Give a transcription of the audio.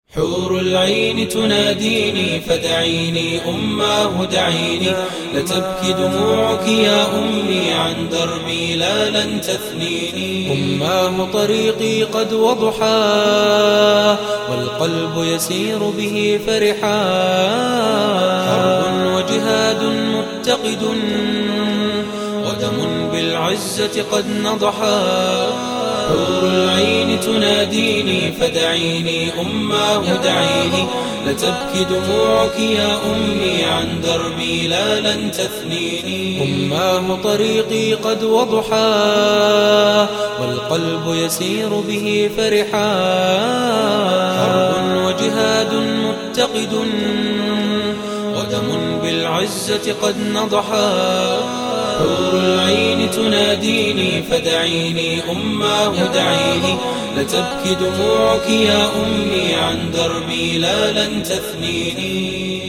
حور العين تناديني فدعيني أماه دعيني، لتبكي دموعك يا أمي عن دربي لا لن تثنيني. أماه طريقي قد وضحاه والقلب يسير به فرحا، حرب وجهاد متقد ودم بالعزة قد نضحا. حور العين تناديني فدعيني أماه دعيني، لتبكي دموعك يا أمي عن دربي لا لن تثنيني. أماه طريقي قد وضحاه والقلب يسير به فرحا، حرب وجهاد متقد ودم بالعزة قد نضحا. حور العين تناديني فدعيني أماه دعيني، لتبكي دموعك يا أمي عن دربي لا لن تثنيني.